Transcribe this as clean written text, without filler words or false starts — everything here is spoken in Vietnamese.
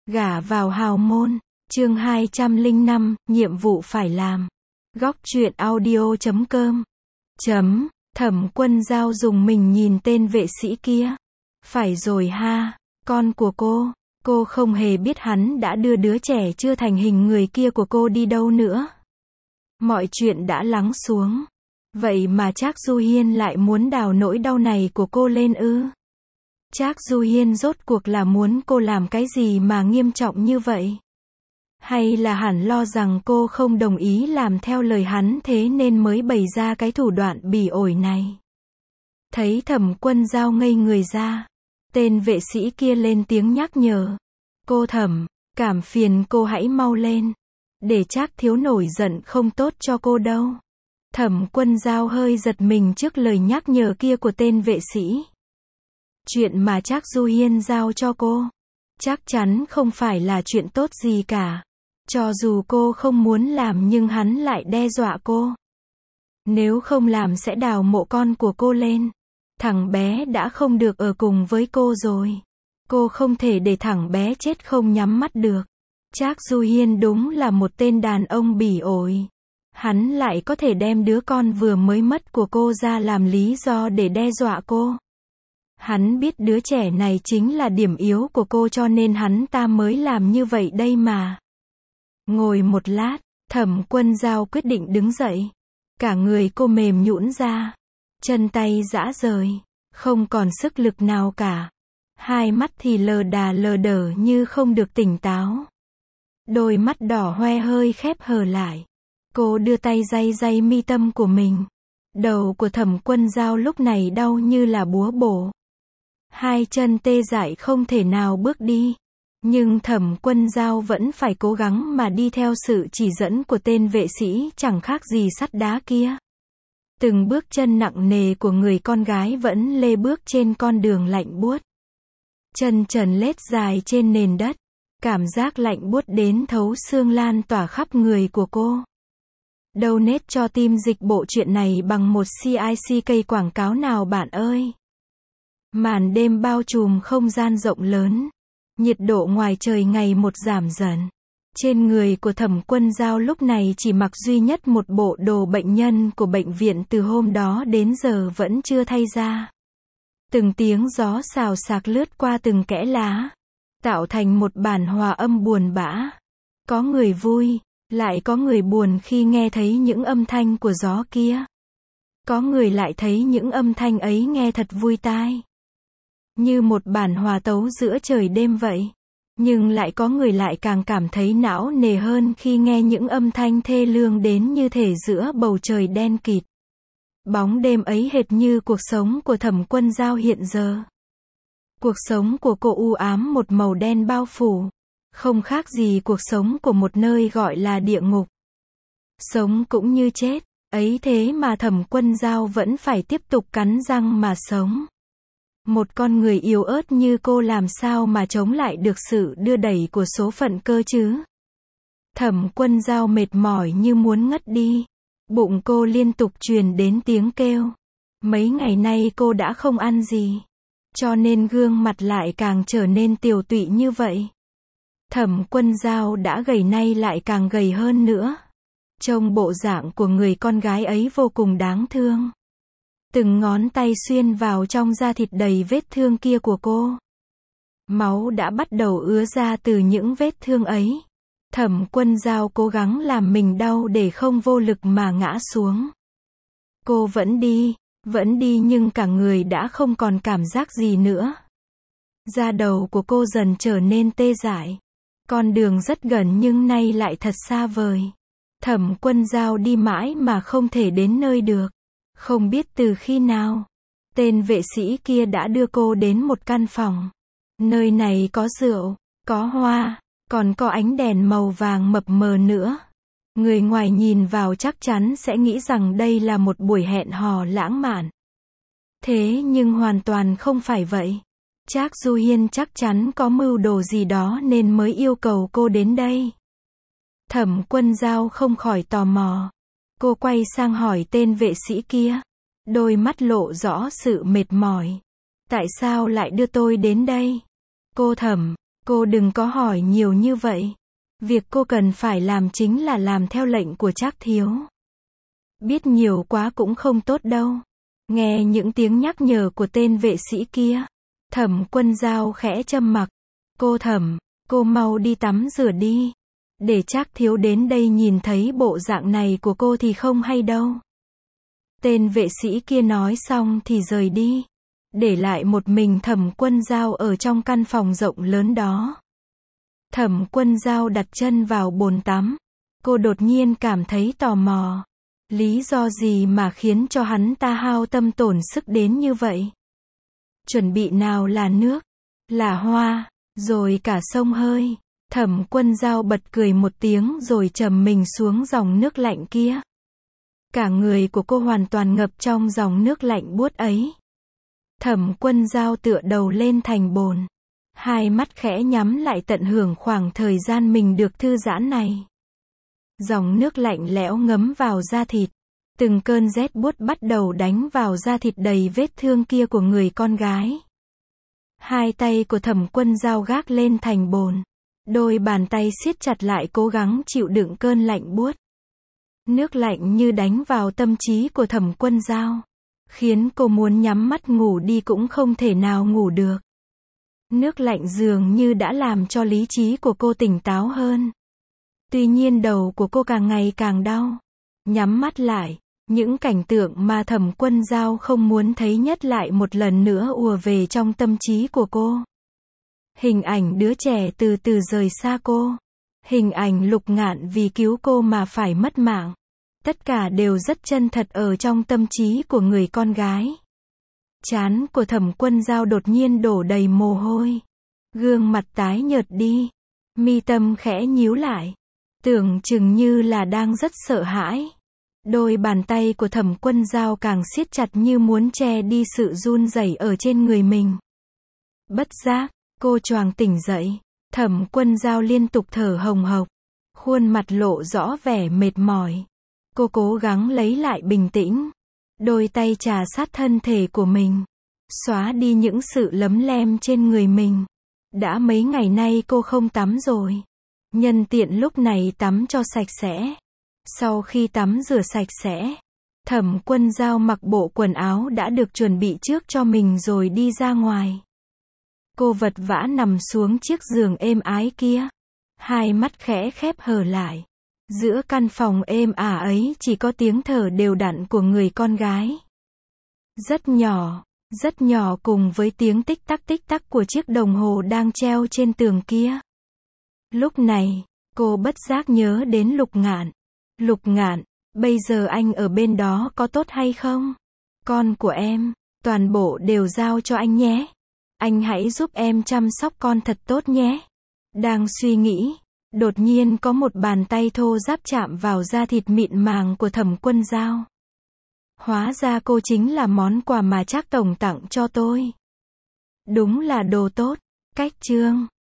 Gả vào hào môn. Chương 205, nhiệm vụ phải làm. Góc truyện audio.com. Thẩm Quân Dao dùng mình nhìn tên vệ sĩ kia. Phải rồi ha, con của cô không hề biết hắn đã đưa đứa trẻ chưa thành hình người kia của cô đi đâu nữa. Mọi chuyện đã lắng xuống. Vậy mà Trác Du Hiên lại muốn đào nỗi đau này của cô lên ư? Trác Du Hiên rốt cuộc là muốn cô làm cái gì mà nghiêm trọng như vậy? Hay là hẳn lo rằng cô không đồng ý làm theo lời hắn thế nên mới bày ra cái thủ đoạn bỉ ổi này? Thấy Thẩm Quân Dao ngây người ra, tên vệ sĩ kia lên tiếng nhắc nhở. Cô Thẩm, cảm phiền cô hãy mau lên. Để Trác thiếu nổi giận không tốt cho cô đâu. Thẩm Quân Dao hơi giật mình trước lời nhắc nhở kia của tên vệ sĩ. Chuyện mà Trác Du Hiên giao cho cô, chắc chắn không phải là chuyện tốt gì cả. Cho dù cô không muốn làm nhưng hắn lại đe dọa cô. Nếu không làm sẽ đào mộ con của cô lên. Thằng bé đã không được ở cùng với cô rồi. Cô không thể để thằng bé chết không nhắm mắt được. Trác Du Hiên đúng là một tên đàn ông bỉ ổi. Hắn lại có thể đem đứa con vừa mới mất của cô ra làm lý do để đe dọa cô. Hắn biết đứa trẻ này chính là điểm yếu của cô cho nên hắn ta mới làm như vậy đây mà. Ngồi một lát, Thẩm Quân Dao quyết định đứng dậy. Cả người cô mềm nhũn ra. Chân tay rã rời. Không còn sức lực nào cả. Hai mắt thì lờ đà lờ đờ như không được tỉnh táo. Đôi mắt đỏ hoe hơi khép hờ lại. Cô đưa tay day mi tâm của mình. Đầu của Thẩm Quân Dao lúc này đau như là búa bổ. Hai chân tê dại không thể nào bước đi. Nhưng Thẩm Quân Dao vẫn phải cố gắng mà đi theo sự chỉ dẫn của tên vệ sĩ chẳng khác gì sắt đá kia. Từng bước chân nặng nề của người con gái vẫn lê bước trên con đường lạnh buốt. Chân trần lết dài trên nền đất. Cảm giác lạnh buốt đến thấu xương lan tỏa khắp người của cô. Donate cho team dịch bộ truyện này bằng một CIC quảng cáo nào bạn ơi. Màn đêm bao trùm không gian rộng lớn. Nhiệt độ ngoài trời ngày một giảm dần. Trên người của Thẩm Quân Dao lúc này chỉ mặc duy nhất một bộ đồ bệnh nhân của bệnh viện từ hôm đó đến giờ vẫn chưa thay ra. Từng tiếng gió xào xạc lướt qua từng kẽ lá, tạo thành một bản hòa âm buồn bã. Có người vui, lại có người buồn khi nghe thấy những âm thanh của gió kia. Có người lại thấy những âm thanh ấy nghe thật vui tai. Như một bản hòa tấu giữa trời đêm vậy. Nhưng lại có người lại càng cảm thấy não nề hơn khi nghe những âm thanh thê lương đến như thể giữa bầu trời đen kịt. Bóng đêm ấy hệt như cuộc sống của Thẩm Quân Dao hiện giờ. Cuộc sống của cô u ám một màu đen bao phủ. Không khác gì cuộc sống của một nơi gọi là địa ngục. Sống cũng như chết, ấy thế mà Thẩm Quân Dao vẫn phải tiếp tục cắn răng mà sống. Một con người yếu ớt như cô làm sao mà chống lại được sự đưa đẩy của số phận cơ chứ? Thẩm Quân Dao mệt mỏi như muốn ngất đi. Bụng cô liên tục truyền đến tiếng kêu. Mấy ngày nay cô đã không ăn gì. Cho nên gương mặt lại càng trở nên tiều tụy như vậy. Thẩm Quân Dao đã gầy nay lại càng gầy hơn nữa. Trông bộ dạng của người con gái ấy vô cùng đáng thương. Từng ngón tay xuyên vào trong da thịt đầy vết thương kia của cô. Máu đã bắt đầu ứa ra từ những vết thương ấy. Thẩm Quân Dao cố gắng làm mình đau để không vô lực mà ngã xuống. Cô vẫn đi nhưng cả người đã không còn cảm giác gì nữa. Da đầu của cô dần trở nên tê dại. Con đường rất gần nhưng nay lại thật xa vời. Thẩm Quân Dao đi mãi mà không thể đến nơi được. Không biết từ khi nào, tên vệ sĩ kia đã đưa cô đến một căn phòng. Nơi này có rượu, có hoa, còn có ánh đèn màu vàng mập mờ nữa. Người ngoài nhìn vào chắc chắn sẽ nghĩ rằng đây là một buổi hẹn hò lãng mạn. Thế nhưng hoàn toàn không phải vậy. Trác Du Hiên chắc chắn có mưu đồ gì đó nên mới yêu cầu cô đến đây. Thẩm Quân Dao không khỏi tò mò. Cô quay sang hỏi tên vệ sĩ kia. Đôi mắt lộ rõ sự mệt mỏi. Tại sao lại đưa tôi đến đây? Cô Thẩm, Cô đừng có hỏi nhiều như vậy. Việc cô cần phải làm chính là làm theo lệnh của Trác thiếu. Biết nhiều quá cũng không tốt đâu. Nghe những tiếng nhắc nhở của tên vệ sĩ kia, Thẩm Quân Dao khẽ trầm mặc. Cô Thẩm, cô mau đi tắm rửa đi. Để Trác thiếu đến đây nhìn thấy bộ dạng này của cô thì không hay đâu. Tên vệ sĩ kia nói xong thì rời đi, để lại một mình Thẩm Quân Dao ở trong căn phòng rộng lớn đó. Thẩm Quân Dao đặt chân vào bồn tắm. Cô đột nhiên cảm thấy tò mò. Lý do gì mà khiến cho hắn ta hao tâm tổn sức đến như vậy? Chuẩn bị nào là nước, là hoa, rồi cả xông hơi. Thẩm Quân Dao bật cười một tiếng rồi trầm mình xuống dòng nước lạnh kia. Cả người của cô hoàn toàn ngập trong dòng nước lạnh buốt ấy. Thẩm Quân Dao tựa đầu lên thành bồn. Hai mắt khẽ nhắm lại tận hưởng khoảng thời gian mình được thư giãn này. Dòng nước lạnh lẽo ngấm vào da thịt. Từng cơn rét buốt bắt đầu đánh vào da thịt đầy vết thương kia của người con gái. Hai tay của Thẩm Quân Dao gác lên thành bồn. Đôi bàn tay siết chặt lại cố gắng chịu đựng cơn lạnh buốt. Nước lạnh như đánh vào tâm trí của Thẩm Quân Dao, khiến cô muốn nhắm mắt ngủ đi cũng không thể nào ngủ được. Nước lạnh dường như đã làm cho lý trí của cô tỉnh táo hơn. Tuy nhiên đầu của cô càng ngày càng đau. Nhắm mắt lại, những cảnh tượng mà Thẩm Quân Dao không muốn thấy nhất lại một lần nữa ùa về trong tâm trí của cô. Hình ảnh đứa trẻ từ từ rời xa cô. Hình ảnh Lục Ngạn vì cứu cô mà phải mất mạng. Tất cả đều rất chân thật ở trong tâm trí của người con gái. Trán của Thẩm Quân Dao đột nhiên đổ đầy mồ hôi. Gương mặt tái nhợt đi. Mi tâm khẽ nhíu lại. Tưởng chừng như là đang rất sợ hãi. Đôi bàn tay của Thẩm Quân Dao càng siết chặt như muốn che đi sự run rẩy ở trên người mình. Bất giác, cô choàng tỉnh dậy. Thẩm Quân Dao liên tục thở hồng hộc. Khuôn mặt lộ rõ vẻ mệt mỏi. Cô cố gắng lấy lại bình tĩnh. Đôi tay chà sát thân thể của mình. Xóa đi những sự lấm lem trên người mình. Đã mấy ngày nay cô không tắm rồi. Nhân tiện lúc này tắm cho sạch sẽ. Sau khi tắm rửa sạch sẽ, Thẩm Quân Dao mặc bộ quần áo đã được chuẩn bị trước cho mình rồi đi ra ngoài. Cô vật vã nằm xuống chiếc giường êm ái kia. Hai mắt khẽ khép hờ lại. Giữa căn phòng êm ả ấy chỉ có tiếng thở đều đặn của người con gái. Rất nhỏ cùng với tiếng tích tắc của chiếc đồng hồ đang treo trên tường kia. Lúc này, cô bất giác nhớ đến Lục Ngạn. Lục Ngạn, bây giờ anh ở bên đó có tốt hay không? Con của em, toàn bộ đều giao cho anh nhé. Anh hãy giúp em chăm sóc con thật tốt nhé. Đang suy nghĩ, đột nhiên có một bàn tay thô ráp chạm vào da thịt mịn màng của Thẩm Quân Dao. Hóa ra cô chính là món quà mà Trác tổng tặng cho tôi. Đúng là đồ tốt. Cách chương